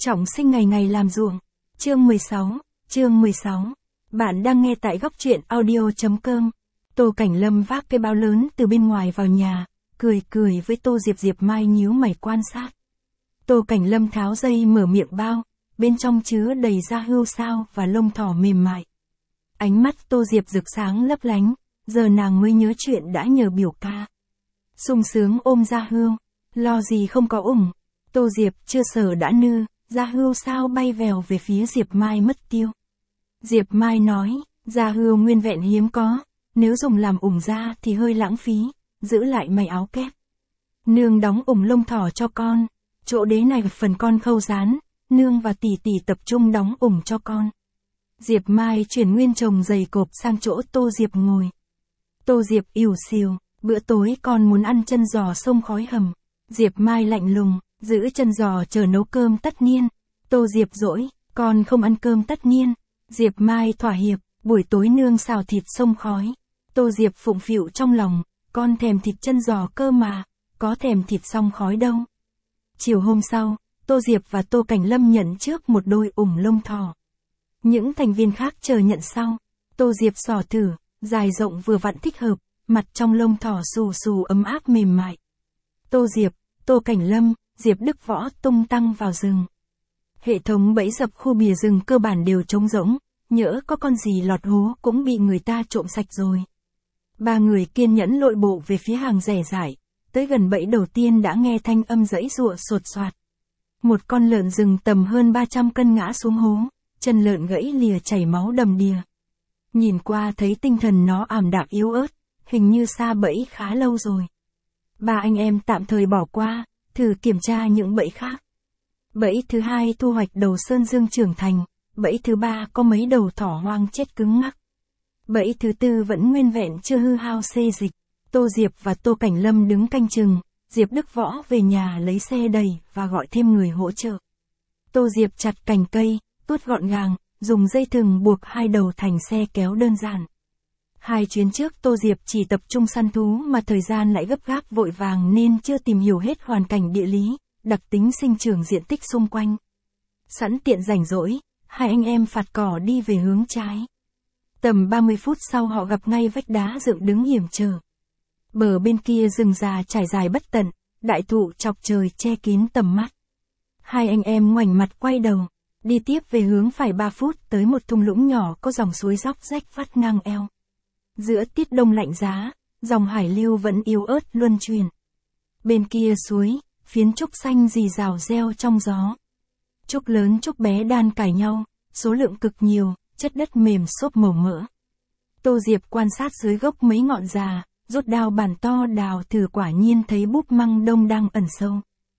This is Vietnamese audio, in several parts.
Trọng sinh ngày ngày làm ruộng. Chương 16. Bạn đang nghe tại góc truyện audio.com. Tô Cảnh Lâm vác cái bao lớn từ bên ngoài vào nhà, cười với Tô Diệp. Diệp Mai nhíu mày quan sát. Tô Cảnh Lâm tháo dây mở miệng bao, bên trong chứa đầy da hươu sao và lông thỏ mềm mại. Ánh mắt Tô Diệp rực sáng lấp lánh, giờ nàng mới nhớ chuyện đã nhờ biểu ca. Sung sướng ôm da hươu, lo gì không có ủng. Tô Diệp chưa sở đã nư, da hươu sao bay vèo về phía Diệp Mai mất tiêu. Diệp Mai nói, da hươu nguyên vẹn hiếm có, nếu dùng làm ủng da thì hơi lãng phí, giữ lại mày áo kép. Nương đóng ủng lông thỏ cho con, chỗ đế này phần con khâu rán, nương và tỷ tỷ tập trung đóng ủng cho con. Diệp Mai chuyển nguyên chồng giày cộp sang chỗ Tô Diệp ngồi. Tô Diệp ỉu xìu, bữa tối con muốn ăn chân giò sông khói hầm. Diệp Mai lạnh lùng, giữ chân giò chờ nấu cơm tất niên. Tô Diệp dỗi, con không ăn cơm tất niên. Diệp Mai thỏa hiệp, buổi tối nương xào thịt sông khói. Tô Diệp phụng phịu trong lòng, con thèm thịt chân giò cơ mà, có thèm thịt sông khói đâu. Chiều hôm sau, Tô Diệp và Tô Cảnh Lâm nhận trước một đôi ủng lông thỏ. Những thành viên khác chờ nhận sau. Tô Diệp xỏ thử, dài rộng vừa vặn thích hợp, mặt trong lông thỏ xù ấm áp mềm mại. Tô Diệp, Tô Cảnh Lâm, Diệp Đức Võ tung tăng vào rừng. Hệ thống bẫy dập khu bìa rừng cơ bản đều trống rỗng, nhỡ có con gì lọt hố cũng bị người ta trộm sạch rồi. Ba người kiên nhẫn lội bộ về phía hàng rẻ rải, tới gần bẫy đầu tiên đã nghe thanh âm giãy giụa sột soạt. Một con lợn rừng tầm hơn 300 cân ngã xuống hố, chân lợn gãy lìa chảy máu đầm đìa. Nhìn qua thấy tinh thần nó ảm đạm yếu ớt, hình như xa bẫy khá lâu rồi. Ba anh em tạm thời bỏ qua, thử kiểm tra những bẫy khác. Bẫy thứ hai thu hoạch đầu sơn dương trưởng thành, bẫy thứ ba có mấy đầu thỏ hoang chết cứng ngắc. Bẫy thứ tư vẫn nguyên vẹn chưa hư hao xê dịch. Tô Diệp và Tô Cảnh Lâm đứng canh chừng, Diệp Đức Võ về nhà lấy xe đẩy và gọi thêm người hỗ trợ. Tô Diệp chặt cành cây, tuốt gọn gàng, dùng dây thừng buộc hai đầu thành xe kéo đơn giản. Hai chuyến trước Tô Diệp chỉ tập trung săn thú mà thời gian lại gấp gáp vội vàng nên chưa tìm hiểu hết hoàn cảnh địa lý, đặc tính sinh trưởng diện tích xung quanh. Sẵn tiện rảnh rỗi, hai anh em phạt cỏ đi về hướng trái. Tầm 30 phút sau họ gặp ngay vách đá dựng đứng hiểm trở. Bờ bên kia rừng già trải dài bất tận, đại thụ chọc trời che kín tầm mắt. Hai anh em ngoảnh mặt quay đầu, đi tiếp về hướng phải 3 phút tới một thung lũng nhỏ có dòng suối róc rách vắt ngang eo. Giữa tiết đông lạnh giá, dòng hải lưu vẫn yếu ớt luân chuyển. Bên kia suối, phiến trúc xanh rì rào reo trong gió. Trúc lớn trúc bé đan cài nhau, số lượng cực nhiều, chất đất mềm xốp màu mỡ. Tô Diệp quan sát dưới gốc mấy ngọn già, rút đao bàn to đào thử quả nhiên thấy búp măng đông đang ẩn sâu.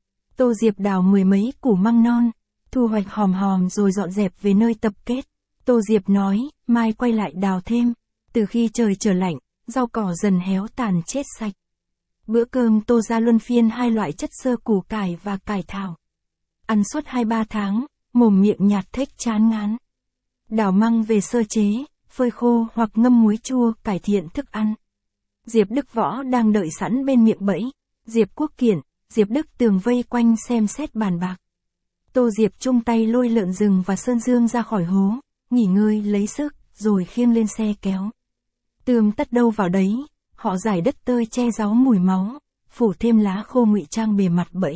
Tô Diệp đào 10 mấy củ măng non, thu hoạch hòm rồi dọn dẹp về nơi tập kết. Tô Diệp nói, mai quay lại đào thêm. Từ khi trời trở lạnh, rau cỏ dần héo tàn chết sạch. Bữa cơm Tô ra luân phiên hai loại chất xơ củ cải và cải thảo. Ăn suốt 2-3 tháng, mồm miệng nhạt thếch chán ngán. Đào măng về sơ chế, phơi khô hoặc ngâm muối chua cải thiện thức ăn. Diệp Đức Võ đang đợi sẵn bên miệng bẫy. Diệp Quốc Kiển, Diệp Đức Tường vây quanh xem xét bàn bạc. Tô Diệp chung tay lôi lợn rừng và sơn dương ra khỏi hố, nghỉ ngơi lấy sức, rồi khiêng lên xe kéo. Tươm tất đâu vào đấy, họ rải đất tơi che giấu mùi máu, phủ thêm lá khô ngụy trang bề mặt bẫy.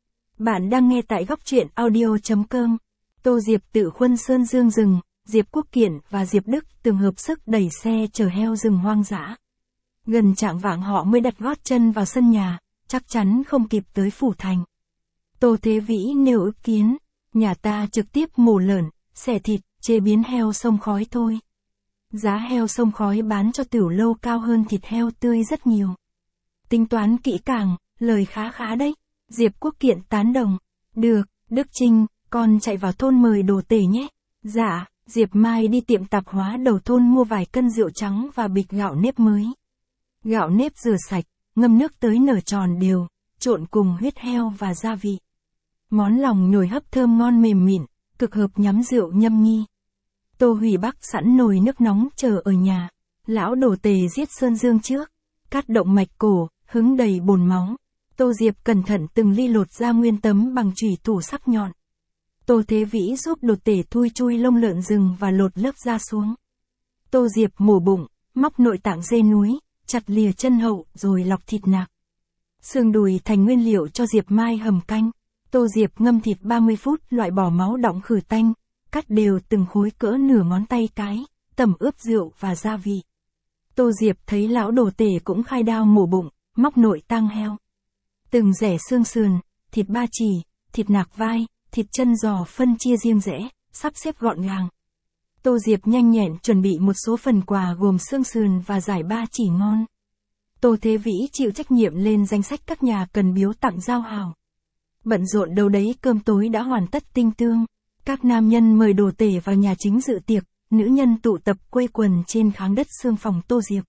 Bạn đang nghe tại góc truyện audio.com. Tô Diệp tự khuân sơn dương rừng, Diệp Quốc Kiển và Diệp Đức Tường hợp sức đẩy xe chở heo rừng hoang dã. Gần chạng vạng họ mới đặt gót chân vào sân nhà, chắc chắn không kịp tới phủ thành. Tô Thế Vĩ nêu ước kiến, nhà ta trực tiếp mổ lợn, xẻ thịt, chế biến heo sông khói thôi. Giá heo sông khói bán cho tiểu lâu cao hơn thịt heo tươi rất nhiều. Tính toán kỹ càng, lời khá đấy. Diệp Quốc Kiện tán đồng. Được, Đức Trinh, con chạy vào thôn mời đồ tể nhé. Dạ, Diệp Mai đi tiệm tạp hóa đầu thôn mua vài cân rượu trắng và bịch gạo nếp mới. Gạo nếp rửa sạch, ngâm nước tới nở tròn đều, trộn cùng huyết heo và gia vị. Món lòng nhồi hấp thơm ngon mềm mịn, cực hợp nhắm rượu nhâm nhi. Tô Hủy Bắc sẵn nồi nước nóng chờ ở nhà. Lão đồ tề giết sơn dương trước, cắt động mạch cổ, hứng đầy bồn máu. Tô Diệp cẩn thận từng ly lột ra nguyên tấm bằng chủy thủ sắc nhọn. Tô Thế Vĩ giúp Đồ Tể thui chui lông lợn rừng và lột lớp da xuống. Tô Diệp mổ bụng, móc nội tạng dê núi, chặt lìa chân hậu rồi lọc thịt nạc. Xương đùi thành nguyên liệu cho Diệp Mai hầm canh. Tô Diệp ngâm thịt 30 phút, loại bỏ máu đọng khử tanh, cắt đều từng khối cỡ nửa ngón tay cái, tẩm ướp rượu và gia vị. Tô Diệp thấy lão Đồ Tể cũng khai đao mổ bụng, móc nội tang heo. Từng rẻ xương sườn, thịt ba chỉ, thịt nạc vai, thịt chân giò phân chia riêng rẽ, sắp xếp gọn gàng. Tô Diệp nhanh nhẹn chuẩn bị một số phần quà gồm xương sườn và giải ba chỉ ngon. Tô Thế Vĩ chịu trách nhiệm lên danh sách các nhà cần biếu tặng giao hảo. Bận rộn đâu đấy cơm tối đã hoàn tất tinh tương. Các nam nhân mời Đồ Tể vào nhà chính dự tiệc, nữ nhân tụ tập quây quần trên kháng đất xương phòng Tô Diệp.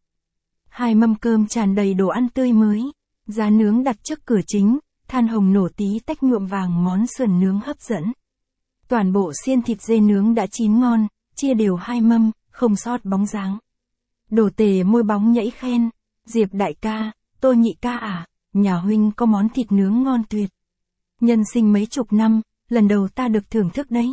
2 mâm cơm tràn đầy đồ ăn tươi mới, giá nướng đặt trước cửa chính, than hồng nổ tí tách nhuộm vàng món sườn nướng hấp dẫn. Toàn bộ xiên thịt dê nướng đã chín ngon, chia đều 2 mâm, không sót bóng dáng. Đồ Tể môi bóng nhảy khen, Diệp đại ca, Tô nhị ca à, nhà huynh có món thịt nướng ngon tuyệt. Nhân sinh mấy chục năm, lần đầu ta được thưởng thức đấy.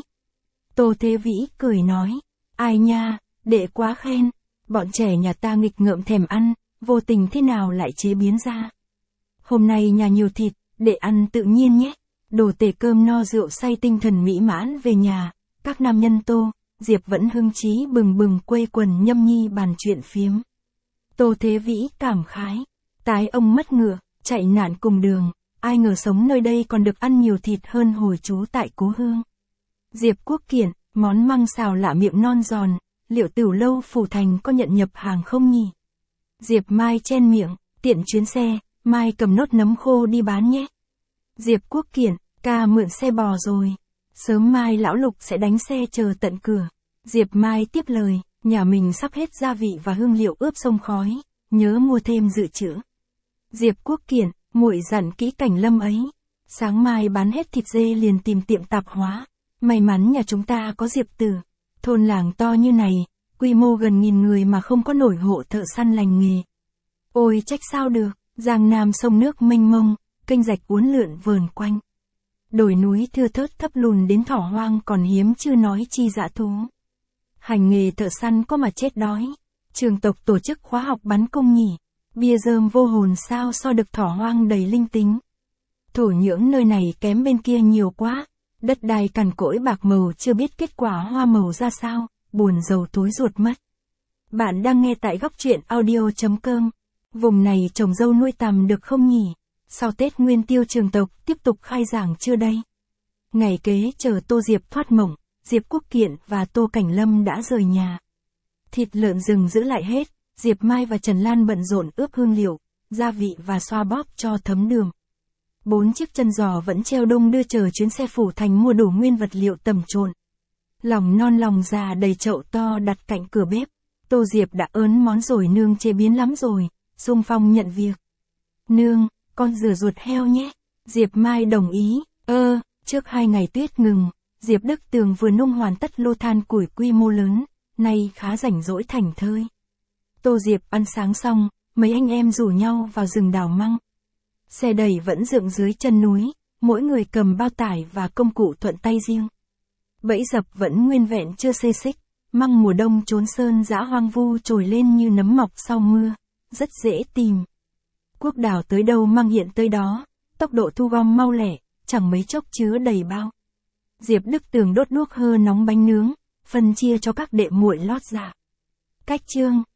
Tô Thế Vĩ cười nói, ai nha, đệ quá khen, bọn trẻ nhà ta nghịch ngợm thèm ăn, vô tình thế nào lại chế biến ra. Hôm nay nhà nhiều thịt, để ăn tự nhiên nhé. Đồ Tể cơm no rượu say tinh thần mỹ mãn về nhà, các nam nhân Tô, Diệp vẫn hưng chí bừng bừng quây quần nhâm nhi bàn chuyện phiếm. Tô Thế Vĩ cảm khái, tái ông mất ngựa, chạy nạn cùng đường, ai ngờ sống nơi đây còn được ăn nhiều thịt hơn hồi trú tại cố hương. Diệp Quốc Kiển, món măng xào lạ miệng non giòn, liệu Tửu Lâu Phủ Thành có nhận nhập hàng không nhỉ? Diệp Mai chen miệng, tiện chuyến xe, Mai cầm nốt nấm khô đi bán nhé. Diệp Quốc Kiển, ca mượn xe bò rồi. Sớm mai lão Lục sẽ đánh xe chờ tận cửa. Diệp Mai tiếp lời, nhà mình sắp hết gia vị và hương liệu ướp sông khói, nhớ mua thêm dự trữ. Diệp Quốc Kiển, muội dặn kỹ Cảnh Lâm ấy. Sáng mai bán hết thịt dê liền tìm tiệm tạp hóa. May mắn nhà chúng ta có Diệp Tử. Thôn làng to như này, quy mô gần 1000 người mà không có nổi hộ thợ săn lành nghề. Ôi trách sao được, Giang Nam sông nước mênh mông, kênh rạch uốn lượn vờn quanh. Đồi núi thưa thớt thấp lùn đến thỏ hoang còn hiếm chưa nói chi dã thú. Hành nghề thợ săn có mà chết đói. Trường tộc tổ chức khóa học bắn cung nhỉ. Bia rơm vô hồn sao so được thỏ hoang đầy linh tính. Thổ nhưỡng nơi này kém bên kia nhiều quá. Đất đai cằn cỗi bạc màu chưa biết kết quả hoa màu ra sao, buồn rầu tối ruột mất. Bạn đang nghe tại góc truyện audio.com. Vùng này trồng dâu nuôi tằm được không nhỉ? Sau Tết Nguyên Tiêu trường tộc tiếp tục khai giảng chưa đây? Ngày kế chờ Tô Diệp thoát mộng, Diệp Quốc Kiển và Tô Cảnh Lâm đã rời nhà. Thịt lợn rừng giữ lại hết, Diệp Mai và Trần Lan bận rộn ướp hương liệu, gia vị và xoa bóp cho thấm đường. 4 chiếc chân giò vẫn treo đung đưa chờ chuyến xe Phủ Thành mua đủ nguyên vật liệu tầm trộn. Lòng non lòng già đầy chậu to đặt cạnh cửa bếp. Tô Diệp đã ớn món rồi nương chế biến lắm rồi, xung phong nhận việc. Nương, con rửa ruột heo nhé. Diệp Mai đồng ý, trước 2 ngày tuyết ngừng, Diệp Đức Tường vừa nung hoàn tất lô than củi quy mô lớn, nay khá rảnh rỗi thảnh thơi. Tô Diệp ăn sáng xong, mấy anh em rủ nhau vào rừng đào măng. Xe đẩy vẫn dựng dưới chân núi, mỗi người cầm bao tải và công cụ thuận tay riêng. Bẫy dập vẫn nguyên vẹn chưa xê xích, măng mùa đông trốn sơn dã hoang vu trồi lên như nấm mọc sau mưa, rất dễ tìm. Quốc đảo tới đâu măng hiện tới đó, tốc độ thu gom mau lẻ, chẳng mấy chốc chứa đầy bao. Diệp Đức Tường đốt đuốc hơ nóng bánh nướng, phân chia cho các đệ muội lót dạ. Cách chương